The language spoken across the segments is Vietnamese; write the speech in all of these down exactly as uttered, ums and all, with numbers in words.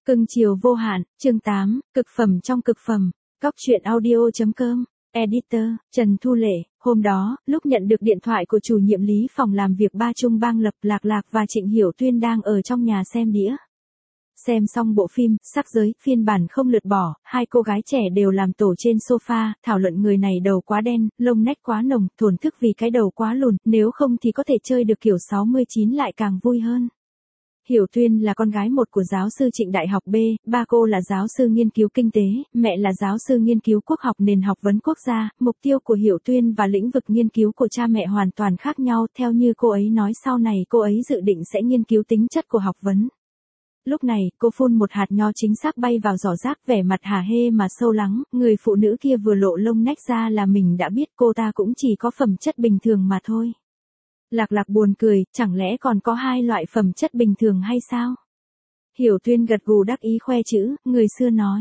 Cưng chiều vô hạn, chương tám, cực phẩm trong cực phẩm, cóc truyện audio chấm com, editor, Trần Thu Lệ, hôm đó, lúc nhận được điện thoại của chủ nhiệm lý phòng làm việc Ba Trung Bang Lập, Lạc Lạc và Trịnh Hiểu Tuyên đang ở trong nhà xem đĩa. Xem xong bộ phim, Sắc Giới, phiên bản không lượt bỏ, hai cô gái trẻ đều làm tổ trên sofa, thảo luận người này đầu quá đen, lông nách quá nồng, thổn thức vì cái đầu quá lùn, nếu không thì có thể chơi được kiểu sáu mươi chín lại càng vui hơn. Hiểu Tuyên là con gái một của giáo sư Trịnh Đại học B, ba cô là giáo sư nghiên cứu kinh tế, mẹ là giáo sư nghiên cứu quốc học nền học vấn quốc gia, mục tiêu của Hiểu Tuyên và lĩnh vực nghiên cứu của cha mẹ hoàn toàn khác nhau, theo như cô ấy nói sau này cô ấy dự định sẽ nghiên cứu tính chất của học vấn. Lúc này, cô phun một hạt nho chính xác bay vào giỏ rác, vẻ mặt hả hê mà sâu lắng, người phụ nữ kia vừa lộ lông nách ra là mình đã biết cô ta cũng chỉ có phẩm chất bình thường mà thôi. Lạc Lạc buồn cười, chẳng lẽ còn có hai loại phẩm chất bình thường hay sao? Hiểu Tuyên gật gù đắc ý khoe chữ, người xưa nói.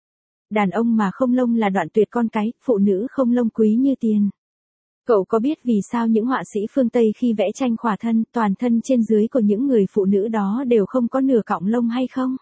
Đàn ông mà không lông là đoạn tuyệt con cái, phụ nữ không lông quý như tiền. Cậu có biết vì sao những họa sĩ phương Tây khi vẽ tranh khỏa thân, toàn thân trên dưới của những người phụ nữ đó đều không có nửa cọng lông hay không?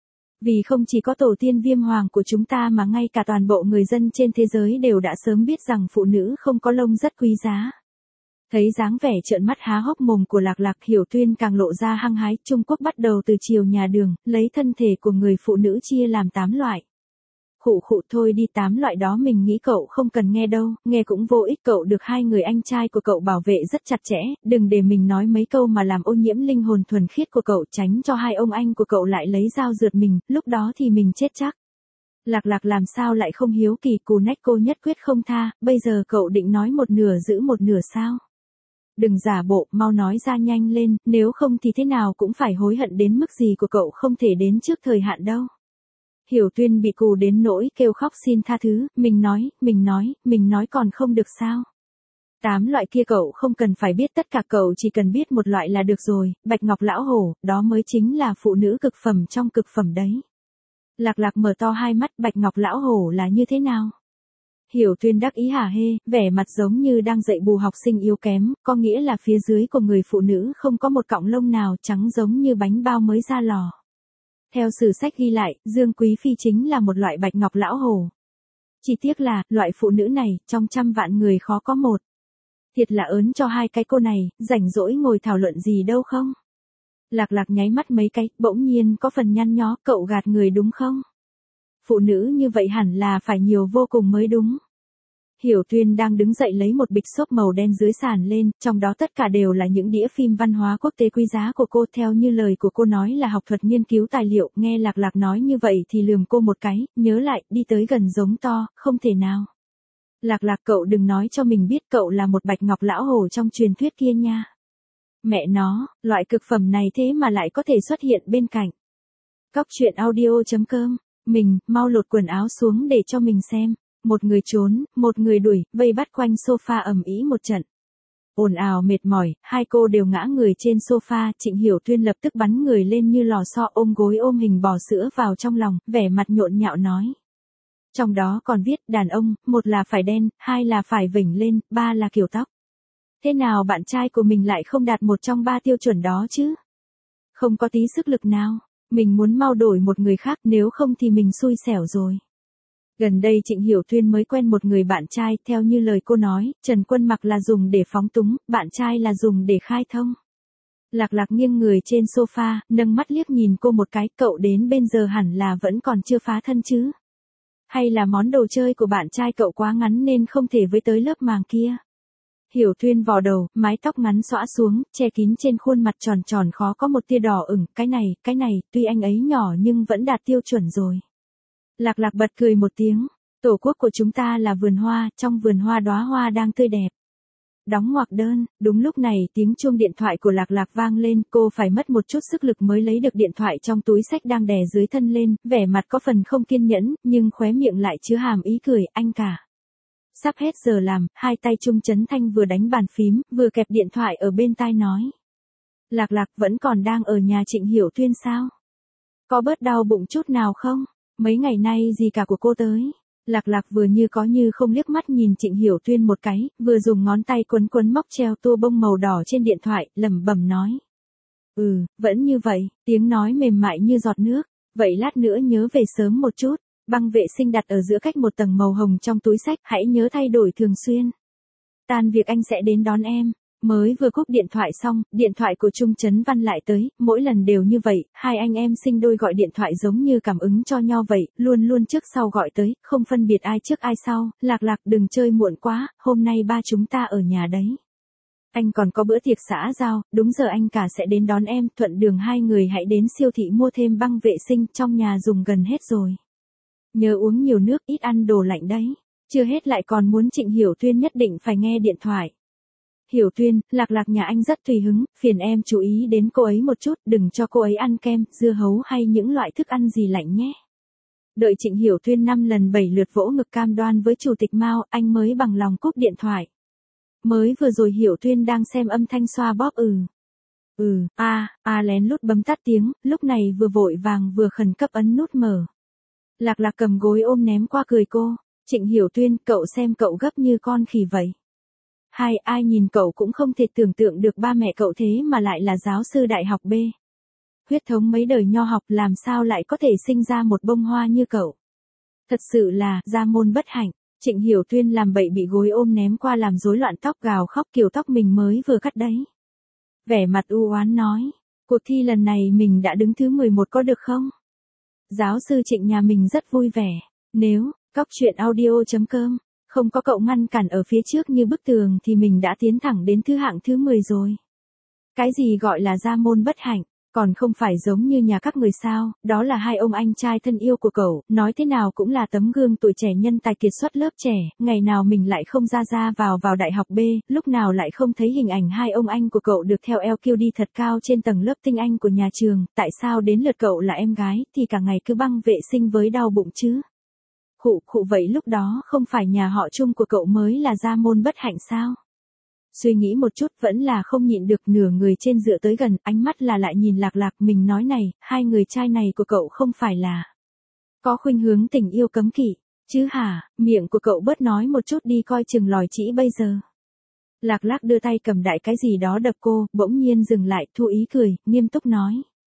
Vì không chỉ có tổ tiên viêm hoàng của chúng ta mà ngay cả toàn bộ người dân trên thế giới đều đã sớm biết rằng phụ nữ không có lông rất quý giá. Thấy dáng vẻ trợn mắt há hốc mồm của Lạc Lạc, Hiểu Tuyên càng lộ ra hăng hái. Trung Quốc bắt đầu từ chiều nhà đường, lấy thân thể của người phụ nữ chia làm tám loại. Khụ khụ thôi đi, tám loại đó mình nghĩ cậu không cần nghe đâu, nghe cũng vô ích, cậu được hai người anh trai của cậu bảo vệ rất chặt chẽ, đừng để mình nói mấy câu mà làm ô nhiễm linh hồn thuần khiết của cậu, tránh cho hai ông anh của cậu lại lấy dao rượt mình, lúc đó thì mình chết chắc. Lạc Lạc làm sao lại không hiếu kỳ, cù nách cô nhất quyết không tha, bây giờ cậu định nói một nửa giữ một nửa sao? Đừng giả bộ, mau nói ra nhanh lên, nếu không thì thế nào cũng phải hối hận đến mức gì của cậu không thể đến trước thời hạn đâu. Hiểu Tuyên bị cù đến nỗi kêu khóc xin tha thứ, mình nói, mình nói, mình nói còn không được sao? Tám loại kia cậu không cần phải biết tất cả, cậu chỉ cần biết một loại là được rồi, Bạch Ngọc Lão Hổ, đó mới chính là phụ nữ cực phẩm trong cực phẩm đấy. Lạc Lạc mở to hai mắt, Bạch Ngọc Lão Hổ là như thế nào? Hiểu Tuyên đắc ý hả hê, vẻ mặt giống như đang dạy bù học sinh yếu kém, có nghĩa là phía dưới của người phụ nữ không có một cọng lông nào, trắng giống như bánh bao mới ra lò. Theo sử sách ghi lại, Dương Quý Phi chính là một loại Bạch Ngọc Lão Hổ. Chỉ tiếc là, loại phụ nữ này, trong trăm vạn người khó có một. Thiệt là ớn cho hai cái cô này, rảnh rỗi ngồi thảo luận gì đâu không? Lạc Lạc nháy mắt mấy cái, bỗng nhiên có phần nhăn nhó, cậu gạt người đúng không? Phụ nữ như vậy hẳn là phải nhiều vô cùng mới đúng. Hiểu Tuyên đang đứng dậy lấy một bịch xốp màu đen dưới sàn lên, trong đó tất cả đều là những đĩa phim văn hóa quốc tế quý giá của cô, theo như lời của cô nói là học thuật nghiên cứu tài liệu, nghe Lạc Lạc nói như vậy thì lườm cô một cái, nhớ lại, đi tới gần giống to, không thể nào. Lạc Lạc, cậu đừng nói cho mình biết cậu là một Bạch Ngọc Lão Hổ trong truyền thuyết kia nha. Mẹ nó, loại cực phẩm này thế mà lại có thể xuất hiện bên cạnh. Cóc truyện audio chấm com, mình, mau lột quần áo xuống để cho mình xem. Một người trốn, một người đuổi, vây bắt quanh sofa ầm ĩ một trận. Ồn ào mệt mỏi, hai cô đều ngã người trên sofa, Trịnh Hiểu Tuyên lập tức bắn người lên như lò xo, ôm gối ôm hình bò sữa vào trong lòng, vẻ mặt nhộn nhạo nói. Trong đó còn viết, đàn ông, một là phải đen, hai là phải vểnh lên, ba là kiểu tóc. Thế nào bạn trai của mình lại không đạt một trong ba tiêu chuẩn đó chứ? Không có tí sức lực nào, mình muốn mau đổi một người khác, nếu không thì mình xui xẻo rồi. Gần đây Trịnh Hiểu Tuyên mới quen một người bạn trai, theo như lời cô nói, Trần Quân mặc là dùng để phóng túng, bạn trai là dùng để khai thông. Lạc Lạc nghiêng người trên sofa, nâng mắt liếc nhìn cô một cái, cậu đến bên giờ hẳn là vẫn còn chưa phá thân chứ? Hay là món đồ chơi của bạn trai cậu quá ngắn nên không thể với tới lớp màng kia? Hiểu Tuyên vò đầu, mái tóc ngắn xõa xuống, che kín trên khuôn mặt tròn tròn khó có một tia đỏ ửng, cái này, cái này, tuy anh ấy nhỏ nhưng vẫn đạt tiêu chuẩn rồi. Lạc Lạc bật cười một tiếng, tổ quốc của chúng ta là vườn hoa, trong vườn hoa đóa hoa đang tươi đẹp. Đóng ngoặc đơn, đúng lúc này tiếng chuông điện thoại của Lạc Lạc vang lên, cô phải mất một chút sức lực mới lấy được điện thoại trong túi xách đang đè dưới thân lên, vẻ mặt có phần không kiên nhẫn, nhưng khóe miệng lại chứa hàm ý cười, anh cả. Sắp hết giờ làm, hai tay Trung Chấn Thanh vừa đánh bàn phím, vừa kẹp điện thoại ở bên tai nói. Lạc Lạc vẫn còn đang ở nhà Trịnh Hiểu Tuyên sao? Có bớt đau bụng chút nào không? Mấy ngày nay gì cả của cô tới. Lạc Lạc vừa như có như không liếc mắt nhìn Trịnh Hiểu Tuyên một cái, vừa dùng ngón tay quấn quấn móc treo tua bông màu đỏ trên điện thoại, lẩm bẩm nói. Ừ, vẫn như vậy, tiếng nói mềm mại như giọt nước. Vậy lát nữa nhớ về sớm một chút, băng vệ sinh đặt ở giữa cách một tầng màu hồng trong túi xách, hãy nhớ thay đổi thường xuyên. Tan việc anh sẽ đến đón em. Mới vừa cúp điện thoại xong, điện thoại của Trung Chấn Văn lại tới, mỗi lần đều như vậy, hai anh em sinh đôi gọi điện thoại giống như cảm ứng cho nhau vậy, luôn luôn trước sau gọi tới, không phân biệt ai trước ai sau. Lạc Lạc đừng chơi muộn quá, hôm nay ba chúng ta ở nhà đấy. Anh còn có bữa tiệc xã giao, đúng giờ anh cả sẽ đến đón em, thuận đường hai người hãy đến siêu thị mua thêm băng vệ sinh, trong nhà dùng gần hết rồi. Nhớ uống nhiều nước, ít ăn đồ lạnh đấy. Chưa hết lại còn muốn Trịnh Hiểu Tuyên nhất định phải nghe điện thoại. Hiểu Tuyên, Lạc Lạc nhà anh rất tùy hứng, phiền em chú ý đến cô ấy một chút, đừng cho cô ấy ăn kem, dưa hấu hay những loại thức ăn gì lạnh nhé. Đợi Trịnh Hiểu Tuyên năm lần bảy lượt vỗ ngực cam đoan với chủ tịch Mao, anh mới bằng lòng cúp điện thoại. Mới vừa rồi Hiểu Tuyên đang xem âm thanh xoa bóp ừ. Ừ, a, a lén lút bấm tắt tiếng, lúc này vừa vội vàng vừa khẩn cấp ấn nút mở. Lạc Lạc cầm gối ôm ném qua cười cô, Trịnh Hiểu Tuyên, cậu xem cậu gấp như con khỉ vậy. Hai, ai nhìn cậu cũng không thể tưởng tượng được ba mẹ cậu thế mà lại là giáo sư đại học B. Huyết thống mấy đời nho học làm sao lại có thể sinh ra một bông hoa như cậu. Thật sự là, gia môn bất hạnh. Trịnh Hiểu Tuyên làm bậy bị gối ôm ném qua làm rối loạn tóc gào khóc kiểu tóc mình mới vừa cắt đấy. Vẻ mặt u oán nói, cuộc thi lần này mình đã đứng thứ mười một có được không? Giáo sư Trịnh nhà mình rất vui vẻ, nếu, cóc truyện audio chấm com, không có cậu ngăn cản ở phía trước như bức tường thì mình đã tiến thẳng đến thứ hạng thứ mười rồi. Cái gì gọi là gia môn bất hạnh? Còn không phải giống như nhà các người sao, đó là hai ông anh trai thân yêu của cậu, nói thế nào cũng là tấm gương tuổi trẻ nhân tài kiệt xuất lớp trẻ, ngày nào mình lại không ra ra vào vào đại học B, lúc nào lại không thấy hình ảnh hai ông anh của cậu được theo eo kiêu đi thật cao trên tầng lớp tinh anh của nhà trường, tại sao đến lượt cậu là em gái thì cả ngày cứ băng vệ sinh với đau bụng chứ? Khụ khụ vậy lúc đó không phải nhà họ Trung của cậu mới là gia môn bất hạnh sao? Suy nghĩ một chút vẫn là không nhịn được, nửa người trên dựa tới gần, ánh mắt là lại nhìn Lạc Lạc, mình nói này, hai người trai này của cậu không phải là có khuynh hướng tình yêu cấm kỵ, chứ hả, miệng của cậu bớt nói một chút đi coi chừng lòi chỉ bây giờ. Lạc Lạc đưa tay cầm đại cái gì đó đập cô, bỗng nhiên dừng lại, thu ý cười, nghiêm túc nói.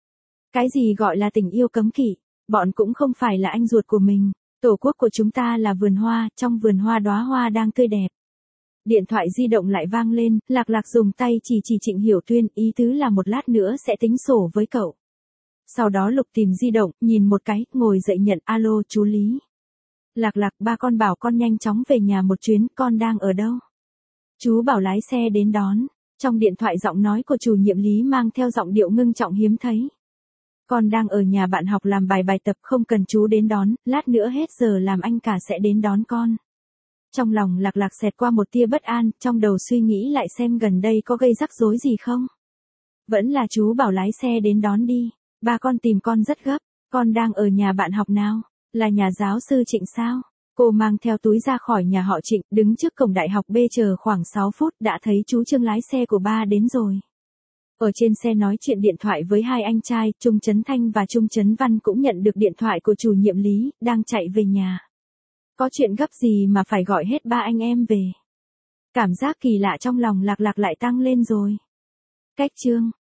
Cái gì gọi là tình yêu cấm kỵ, bọn cũng không phải là anh ruột của mình, tổ quốc của chúng ta là vườn hoa, trong vườn hoa đóa hoa đang tươi đẹp. Điện thoại di động lại vang lên, Lạc Lạc dùng tay chỉ chỉ Trịnh Hiểu Tuyên, ý tứ là một lát nữa sẽ tính sổ với cậu. Sau đó Lục tìm di động, nhìn một cái, ngồi dậy nhận, alo chú Lý. Lạc Lạc, ba con bảo con nhanh chóng về nhà một chuyến, con đang ở đâu? Chú bảo lái xe đến đón. Trong điện thoại giọng nói của chủ nhiệm Lý mang theo giọng điệu ngưng trọng hiếm thấy. Con đang ở nhà bạn học làm bài bài tập, không cần chú đến đón, lát nữa hết giờ làm anh cả sẽ đến đón con. Trong lòng Lạc Lạc xẹt qua một tia bất an, trong đầu suy nghĩ lại xem gần đây có gây rắc rối gì không. Vẫn là chú bảo lái xe đến đón đi, ba con tìm con rất gấp, con đang ở nhà bạn học nào, là nhà giáo sư Trịnh sao? Cô mang theo túi ra khỏi nhà họ Trịnh, đứng trước cổng đại học B chờ khoảng sáu phút đã thấy chú Trương lái xe của ba đến rồi. Ở trên xe nói chuyện điện thoại với hai anh trai, Trung Chấn Thanh và Trung Chấn Văn cũng nhận được điện thoại của chủ nhiệm Lý, đang chạy về nhà. Có chuyện gấp gì mà phải gọi hết ba anh em về. Cảm giác kỳ lạ trong lòng Lạc Lạc lại tăng lên rồi. Cách chương